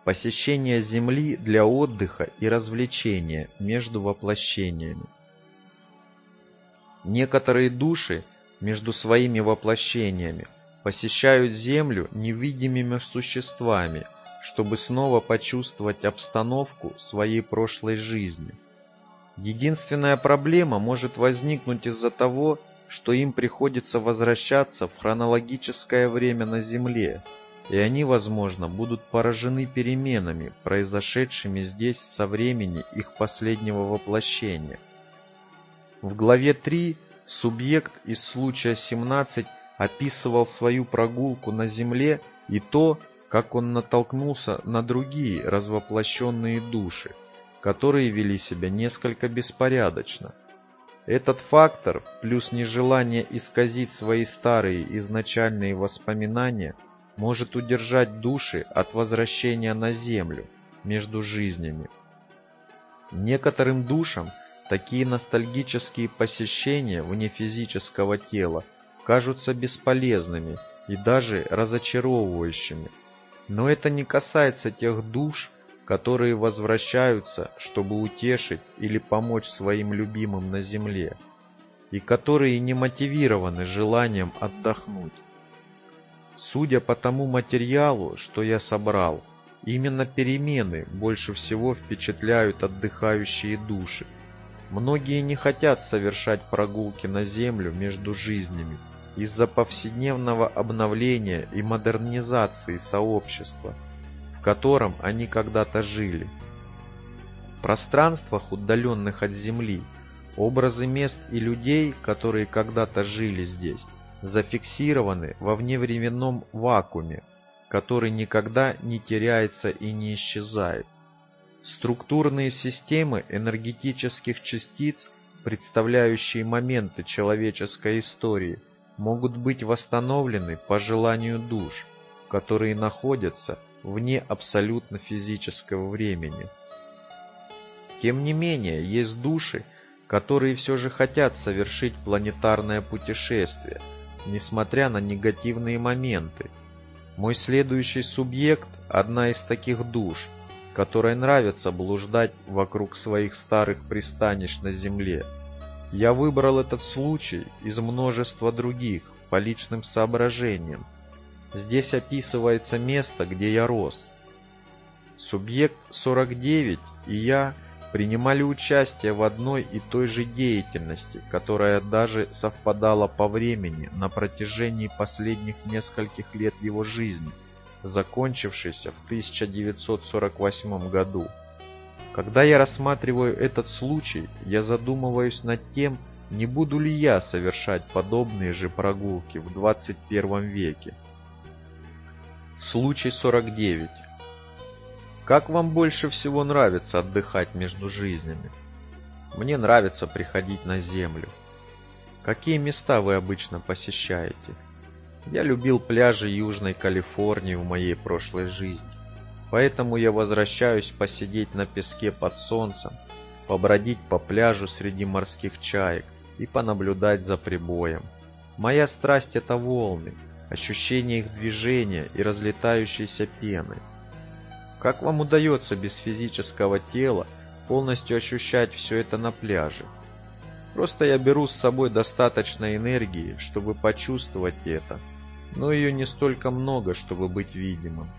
посещение Земли для отдыха и развлечения между воплощениями. Некоторые души между своими воплощениями посещают Землю невидимыми существами, чтобы снова почувствовать обстановку своей прошлой жизни. Единственная проблема может возникнуть из-за того, что им приходится возвращаться в хронологическое время на Земле, и они, возможно, будут поражены переменами, произошедшими здесь со времени их последнего воплощения. В главе 3 субъект из случая 17 описывал свою прогулку на Земле и то, как он натолкнулся на другие развоплощенные души, которые вели себя несколько беспорядочно. Этот фактор, плюс нежелание исказить свои старые изначальные воспоминания, может удержать души от возвращения на Землю между жизнями. Некоторым душам такие ностальгические посещения вне физического тела кажутся бесполезными и даже разочаровывающими. Но это не касается тех душ, которые возвращаются, чтобы утешить или помочь своим любимым на Земле, и которые не мотивированы желанием отдохнуть. Судя по тому материалу, что я собрал, именно перемены больше всего впечатляют отдыхающие души. Многие не хотят совершать прогулки на Землю между жизнями из-за повседневного обновления и модернизации сообщества, в котором они когда-то жили. В пространствах, удаленных от Земли, образы мест и людей, которые когда-то жили здесь, зафиксированы во вневременном вакууме, который никогда не теряется и не исчезает. Структурные системы энергетических частиц, представляющие моменты человеческой истории, могут быть восстановлены по желанию душ, которые находятся вне абсолютно физического времени. Тем не менее, есть души, которые все же хотят совершить планетарное путешествие, несмотря на негативные моменты. Мой следующий субъект – одна из таких душ, которой нравится блуждать вокруг своих старых пристанищ на Земле. Я выбрал этот случай из множества других по личным соображениям. Здесь описывается место, где я рос. Субъект 49 и я принимали участие в одной и той же деятельности, которая даже совпадала по времени на протяжении последних нескольких лет его жизни, закончившейся в 1948 году. Когда я рассматриваю этот случай, я задумываюсь над тем, не буду ли я совершать подобные же прогулки в 21 веке. Случай 49. Как вам больше всего нравится отдыхать между жизнями? Мне нравится приходить на Землю. Какие места вы обычно посещаете? Я любил пляжи Южной Калифорнии в моей прошлой жизни. Поэтому я возвращаюсь посидеть на песке под солнцем, побродить по пляжу среди морских чаек и понаблюдать за прибоем. Моя страсть – это волны, ощущение их движения и разлетающейся пены. Как вам удается без физического тела полностью ощущать все это на пляже? Просто я беру с собой достаточно энергии, чтобы почувствовать это, но ее не столько много, чтобы быть видимым.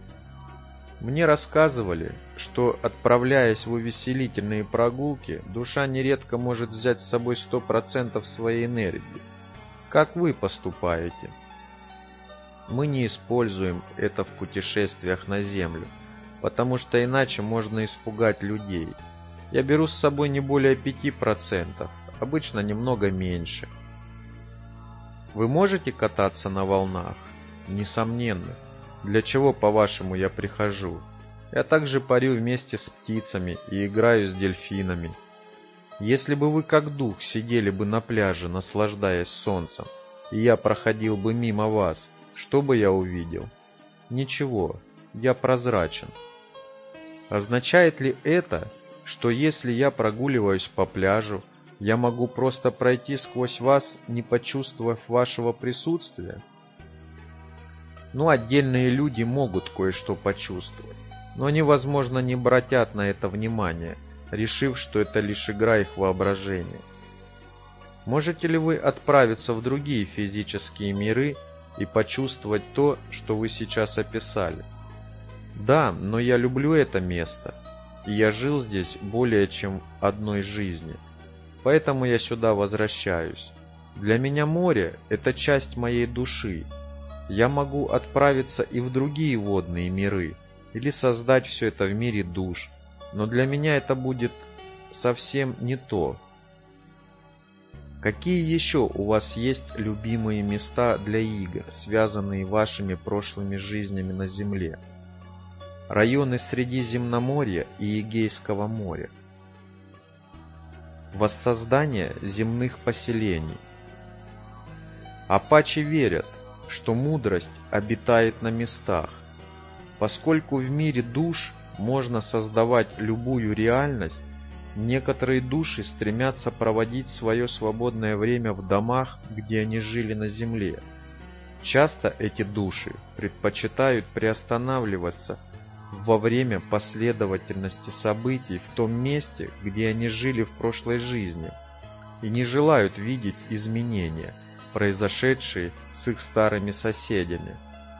Мне рассказывали, что, отправляясь в увеселительные прогулки, душа нередко может взять с собой 100% своей энергии. Как вы поступаете? Мы не используем это в путешествиях на Землю, потому что иначе можно испугать людей. Я беру с собой не более 5%, обычно немного меньше. Вы можете кататься на волнах? Несомненно. Для чего, по-вашему, я прихожу? Я также парю вместе с птицами и играю с дельфинами. Если бы вы как дух сидели бы на пляже, наслаждаясь солнцем, и я проходил бы мимо вас, что бы я увидел? Ничего, я прозрачен. Означает ли это, что если я прогуливаюсь по пляжу, я могу просто пройти сквозь вас, не почувствовав вашего присутствия? Ну, отдельные люди могут кое-что почувствовать, но они, возможно, не обратят на это внимания, решив, что это лишь игра их воображения. Можете ли вы отправиться в другие физические миры и почувствовать то, что вы сейчас описали? Да, но я люблю это место, и я жил здесь более чем одной жизни, поэтому я сюда возвращаюсь. Для меня море – это часть моей души. Я могу отправиться и в другие водные миры, или создать все это в мире душ, но для меня это будет совсем не то. Какие еще у вас есть любимые места для игр, связанные вашими прошлыми жизнями на Земле? Районы Средиземноморья и Эгейского моря. Воссоздание земных поселений. Апачи верят, что мудрость обитает на местах. Поскольку в мире душ можно создавать любую реальность, некоторые души стремятся проводить свое свободное время в домах, где они жили на земле. Часто эти души предпочитают приостанавливаться во время последовательности событий в том месте, где они жили в прошлой жизни, и не желают видеть изменения, произошедшие с их старыми соседями.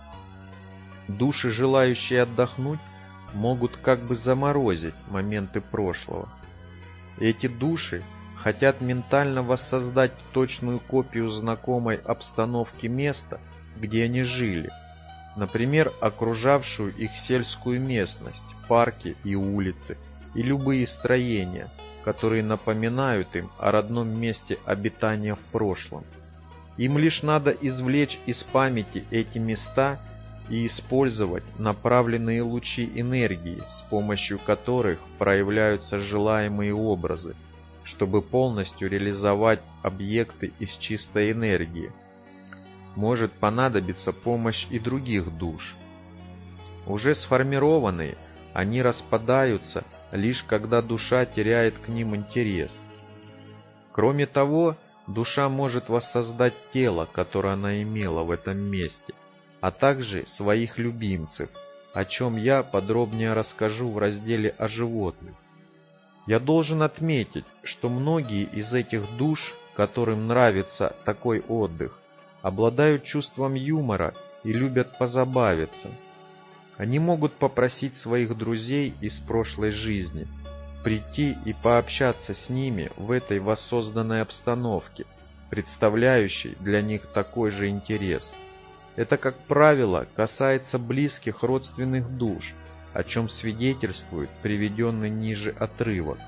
Души, желающие отдохнуть, могут как бы заморозить моменты прошлого. Эти души хотят ментально воссоздать точную копию знакомой обстановки места, где они жили, например, окружавшую их сельскую местность, парки и улицы, и любые строения, которые напоминают им о родном месте обитания в прошлом. Им лишь надо извлечь из памяти эти места и использовать направленные лучи энергии, с помощью которых проявляются желаемые образы, чтобы полностью реализовать объекты из чистой энергии. Может понадобиться помощь и других душ. Уже сформированные, они распадаются лишь когда душа теряет к ним интерес. Кроме того, душа может воссоздать тело, которое она имела в этом месте, а также своих любимцев, о чем я подробнее расскажу в разделе о животных. Я должен отметить, что многие из этих душ, которым нравится такой отдых, обладают чувством юмора и любят позабавиться. Они могут попросить своих друзей из прошлой жизни прийти и пообщаться с ними в этой воссозданной обстановке, представляющей для них такой же интерес. Это, как правило, касается близких родственных душ, о чем свидетельствует приведенный ниже отрывок.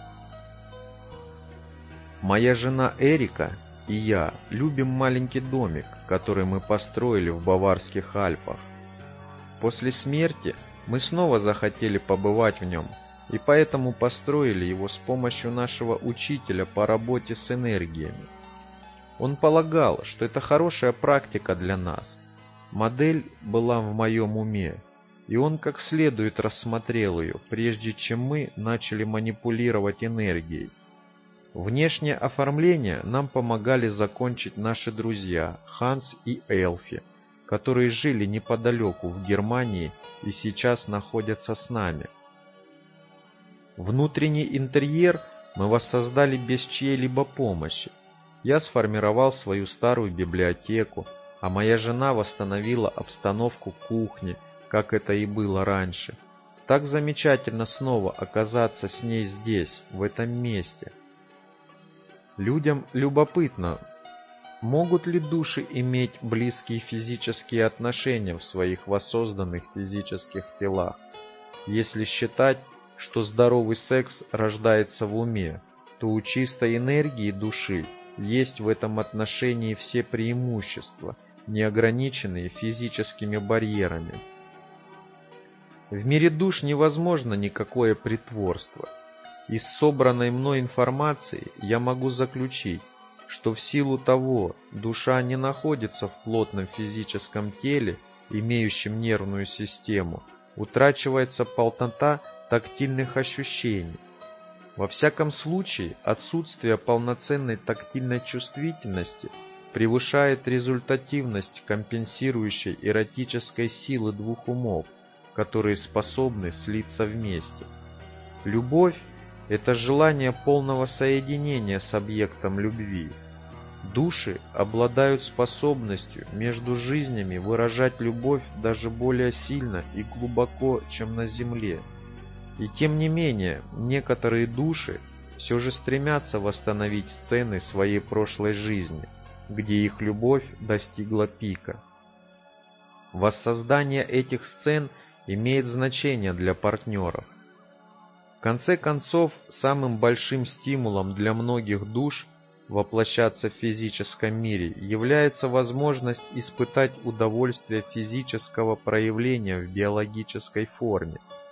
Моя жена Эрика и я любим маленький домик, который мы построили в Баварских Альпах. После смерти мы снова захотели побывать в нем, и поэтому построили его с помощью нашего учителя по работе с энергиями. Он полагал, что это хорошая практика для нас. Модель была в моем уме, и он как следует рассмотрел ее, прежде чем мы начали манипулировать энергией. Внешнее оформление нам помогали закончить наши друзья Ханс и Эльфи, которые жили неподалеку в Германии и сейчас находятся с нами. Внутренний интерьер мы воссоздали без чьей-либо помощи. Я сформировал свою старую библиотеку, а моя жена восстановила обстановку кухни, как это и было раньше. Так замечательно снова оказаться с ней здесь, в этом месте. Людям любопытно, могут ли души иметь близкие физические отношения в своих воссозданных физических телах. Если считать, что здоровый секс рождается в уме, то у чистой энергии души есть в этом отношении все преимущества, не ограниченные физическими барьерами. В мире душ невозможно никакое притворство. Из собранной мной информации я могу заключить, что в силу того, душа не находится в плотном физическом теле, имеющем нервную систему, утрачивается полнота тактильных ощущений. Во всяком случае, отсутствие полноценной тактильной чувствительности превышает результативность компенсирующей эротической силы двух умов, которые способны слиться вместе. Любовь – это желание полного соединения с объектом любви. Души обладают способностью между жизнями выражать любовь даже более сильно и глубоко, чем на земле. И тем не менее, некоторые души все же стремятся восстановить сцены своей прошлой жизни, где их любовь достигла пика. Воссоздание этих сцен имеет значение для партнеров. В конце концов, самым большим стимулом для многих душ воплощаться в физическом мире является возможность испытать удовольствие физического проявления в биологической форме,